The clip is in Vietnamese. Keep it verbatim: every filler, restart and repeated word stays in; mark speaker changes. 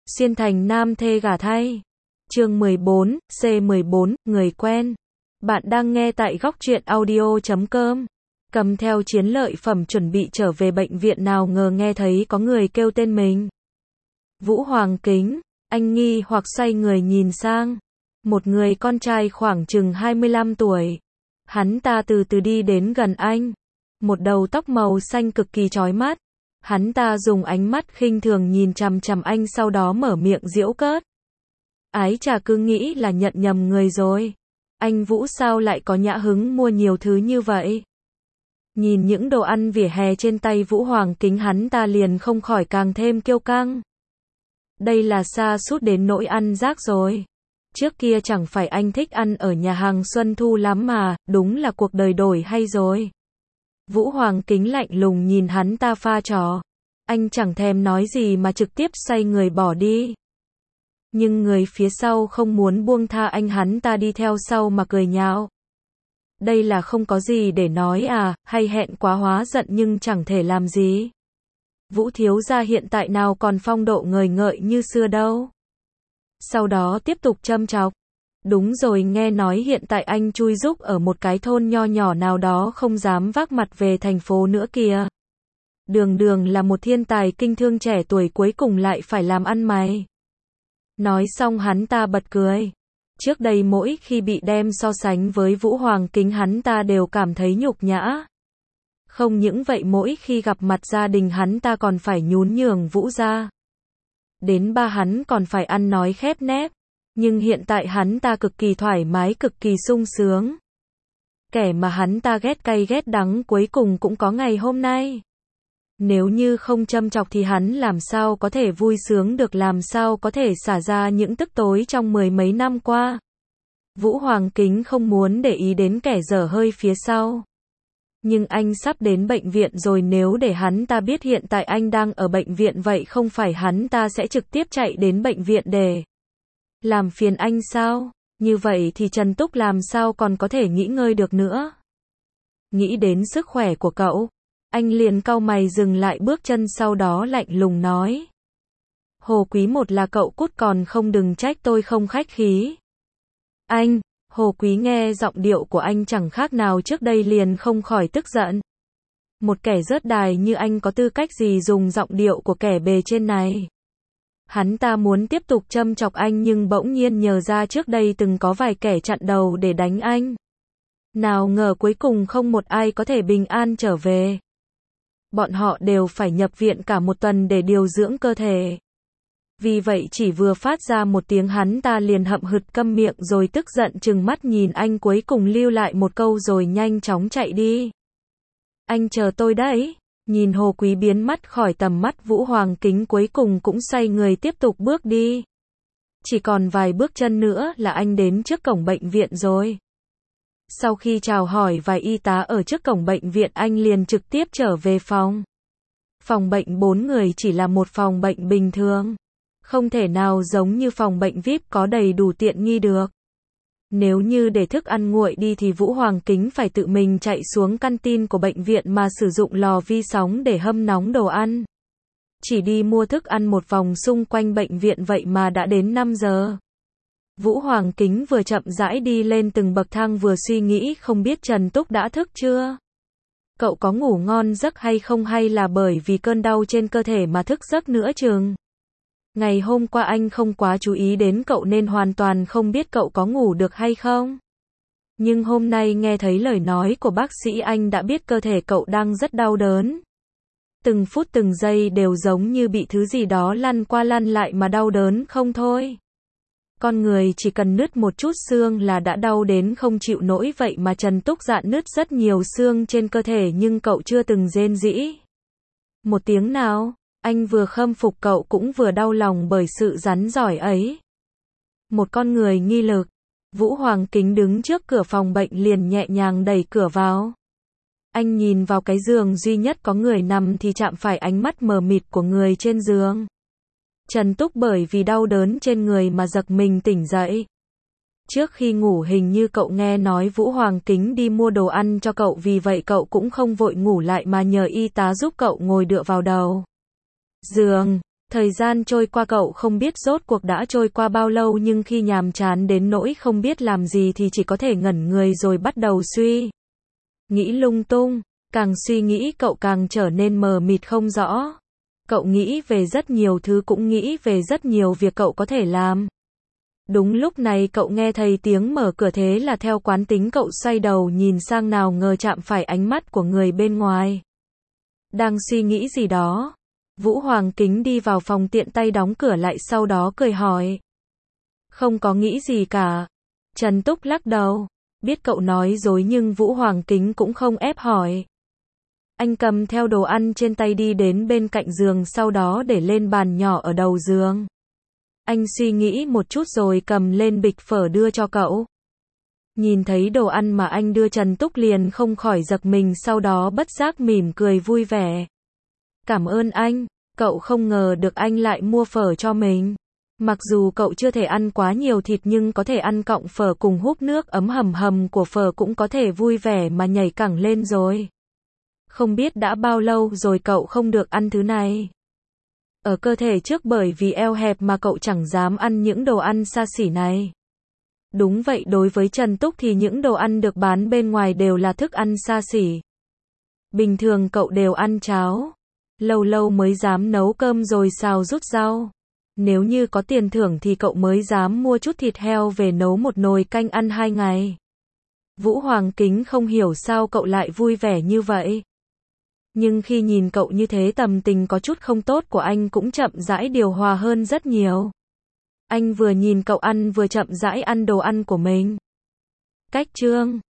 Speaker 1: Xuyên thành nam thê gả thay. Chương mười bốn, C mười bốn, người quen. Bạn đang nghe tại góc truyện audio chấm com. Cầm theo chiến lợi phẩm chuẩn bị trở về bệnh viện, nào ngờ nghe thấy có người kêu tên mình. Vũ Hoàng Kính, anh nghi hoặc xoay người nhìn sang. Một người con trai khoảng chừng hai mươi lăm tuổi. Hắn ta từ từ đi đến gần anh. Một đầu tóc màu xanh cực kỳ chói mắt. Hắn ta dùng ánh mắt khinh thường nhìn chằm chằm anh, sau đó mở miệng giễu cợt. Ái chà, cứ nghĩ là nhận nhầm người rồi. Anh Vũ sao lại có nhã hứng mua nhiều thứ như vậy? Nhìn những đồ ăn vỉa hè trên tay Vũ Hoàng Kính, hắn ta liền không khỏi càng thêm kiêu căng. Đây là sa sút đến nỗi ăn rác rồi. Trước kia chẳng phải anh thích ăn ở nhà hàng Xuân Thu lắm mà, đúng là cuộc đời đổi hay rồi. Vũ Hoàng Kính lạnh lùng nhìn hắn ta pha trò. Anh chẳng thèm nói gì mà trực tiếp xoay người bỏ đi. Nhưng người phía sau không muốn buông tha anh, hắn ta đi theo sau mà cười nhạo. Đây là không có gì để nói à, hay hẹn quá hóa giận nhưng chẳng thể làm gì. Vũ thiếu gia hiện tại nào còn phong độ ngời ngợi như xưa đâu. Sau đó tiếp tục châm chọc. Đúng rồi, nghe nói hiện tại anh chui rúc ở một cái thôn nho nhỏ nào đó, không dám vác mặt về thành phố nữa kìa. Đường đường là một thiên tài kinh thương trẻ tuổi, cuối cùng lại phải làm ăn mày. Nói xong hắn ta bật cười. Trước đây mỗi khi bị đem so sánh với Vũ Hoàng Kính, hắn ta đều cảm thấy nhục nhã. Không những vậy, mỗi khi gặp mặt gia đình hắn ta còn phải nhún nhường Vũ gia. Đến ba hắn còn phải ăn nói khép nép. Nhưng hiện tại hắn ta cực kỳ thoải mái, cực kỳ sung sướng. Kẻ mà hắn ta ghét cay ghét đắng cuối cùng cũng có ngày hôm nay. Nếu như không châm chọc thì hắn làm sao có thể vui sướng được, làm sao có thể xả ra những tức tối trong mười mấy năm qua. Vũ Hoàng Kính không muốn để ý đến kẻ dở hơi phía sau. Nhưng anh sắp đến bệnh viện rồi, nếu để hắn ta biết hiện tại anh đang ở bệnh viện, vậy không phải hắn ta sẽ trực tiếp chạy đến bệnh viện để làm phiền anh sao? Như vậy thì Trần Túc làm sao còn có thể nghỉ ngơi được nữa? Nghĩ đến sức khỏe của cậu, anh liền cau mày dừng lại bước chân, sau đó lạnh lùng nói. Hồ Quý, một là cậu cút, còn không đừng trách tôi không khách khí. Anh, Hồ Quý nghe giọng điệu của anh chẳng khác nào trước đây liền không khỏi tức giận. Một kẻ rớt đài như anh có tư cách gì dùng giọng điệu của kẻ bề trên này? Hắn ta muốn tiếp tục châm chọc anh, nhưng bỗng nhiên nhớ ra trước đây từng có vài kẻ chặn đầu để đánh anh. Nào ngờ cuối cùng không một ai có thể bình an trở về. Bọn họ đều phải nhập viện cả một tuần để điều dưỡng cơ thể. Vì vậy chỉ vừa phát ra một tiếng, hắn ta liền hậm hực câm miệng rồi tức giận trừng mắt nhìn anh, cuối cùng lưu lại một câu rồi nhanh chóng chạy đi. Anh chờ tôi đấy. Nhìn Hồ Quý biến mất khỏi tầm mắt, Vũ Hoàng Kính cuối cùng cũng xoay người tiếp tục bước đi. Chỉ còn vài bước chân nữa là anh đến trước cổng bệnh viện rồi. Sau khi chào hỏi vài y tá ở trước cổng bệnh viện, anh liền trực tiếp trở về phòng. Phòng bệnh bốn người chỉ là một phòng bệnh bình thường. Không thể nào giống như phòng bệnh vi ai pi có đầy đủ tiện nghi được. Nếu như để thức ăn nguội đi thì Vũ Hoàng Kính phải tự mình chạy xuống canteen của bệnh viện mà sử dụng lò vi sóng để hâm nóng đồ ăn. Chỉ đi mua thức ăn một vòng xung quanh bệnh viện vậy mà đã đến năm giờ. Vũ Hoàng Kính vừa chậm rãi đi lên từng bậc thang vừa suy nghĩ không biết Trần Túc đã thức chưa? Cậu có ngủ ngon giấc hay không, hay là bởi vì cơn đau trên cơ thể mà thức giấc nữa chừng? Ngày hôm qua anh không quá chú ý đến cậu nên hoàn toàn không biết cậu có ngủ được hay không. Nhưng hôm nay nghe thấy lời nói của bác sĩ, anh đã biết cơ thể cậu đang rất đau đớn. Từng phút từng giây đều giống như bị thứ gì đó lăn qua lăn lại mà đau đớn không thôi. Con người chỉ cần nứt một chút xương là đã đau đến không chịu nổi, vậy mà Trần Túc Dạn nứt rất nhiều xương trên cơ thể nhưng cậu chưa từng rên rỉ một tiếng nào. Anh vừa khâm phục cậu cũng vừa đau lòng bởi sự rắn giỏi ấy. Một con người nghi lực. Vũ Hoàng Kính đứng trước cửa phòng bệnh liền nhẹ nhàng đẩy cửa vào. Anh nhìn vào cái giường duy nhất có người nằm thì chạm phải ánh mắt mờ mịt của người trên giường. Trần Túc bởi vì đau đớn trên người mà giật mình tỉnh dậy. Trước khi ngủ hình như cậu nghe nói Vũ Hoàng Kính đi mua đồ ăn cho cậu, vì vậy cậu cũng không vội ngủ lại mà nhờ y tá giúp cậu ngồi dựa vào đầu giường. Thời gian trôi qua cậu không biết rốt cuộc đã trôi qua bao lâu, nhưng khi nhàm chán đến nỗi không biết làm gì thì chỉ có thể ngẩn người rồi bắt đầu suy nghĩ lung tung. Càng suy nghĩ cậu càng trở nên mờ mịt không rõ. Cậu nghĩ về rất nhiều thứ, cũng nghĩ về rất nhiều việc cậu có thể làm. Đúng lúc này cậu nghe thấy tiếng mở cửa, thế là theo quán tính cậu xoay đầu nhìn sang, nào ngờ chạm phải ánh mắt của người bên ngoài. Đang suy nghĩ gì đó, Vũ Hoàng Kính đi vào phòng tiện tay đóng cửa lại, sau đó cười hỏi. Không có nghĩ gì cả. Trần Túc lắc đầu. Biết cậu nói dối nhưng Vũ Hoàng Kính cũng không ép hỏi. Anh cầm theo đồ ăn trên tay đi đến bên cạnh giường, sau đó để lên bàn nhỏ ở đầu giường. Anh suy nghĩ một chút rồi cầm lên bịch phở đưa cho cậu. Nhìn thấy đồ ăn mà anh đưa, Trần Túc liền không khỏi giật mình, sau đó bất giác mỉm cười vui vẻ. Cảm ơn anh. Cậu không ngờ được anh lại mua phở cho mình. Mặc dù cậu chưa thể ăn quá nhiều thịt nhưng có thể ăn cọng phở cùng húp nước ấm hầm hầm của phở cũng có thể vui vẻ mà nhảy cẳng lên rồi. Không biết đã bao lâu rồi cậu không được ăn thứ này. Ở cơ thể trước bởi vì eo hẹp mà cậu chẳng dám ăn những đồ ăn xa xỉ này. Đúng vậy, đối với Trần Túc thì những đồ ăn được bán bên ngoài đều là thức ăn xa xỉ. Bình thường cậu đều ăn cháo, lâu lâu mới dám nấu cơm rồi xào rút rau. Nếu như có tiền thưởng thì cậu mới dám mua chút thịt heo về nấu một nồi canh ăn hai ngày. Vũ Hoàng Kính không hiểu sao cậu lại vui vẻ như vậy. Nhưng khi nhìn cậu như thế, tâm tình có chút không tốt của anh cũng chậm rãi điều hòa hơn rất nhiều. Anh vừa nhìn cậu ăn vừa chậm rãi ăn đồ ăn của mình. Cách chương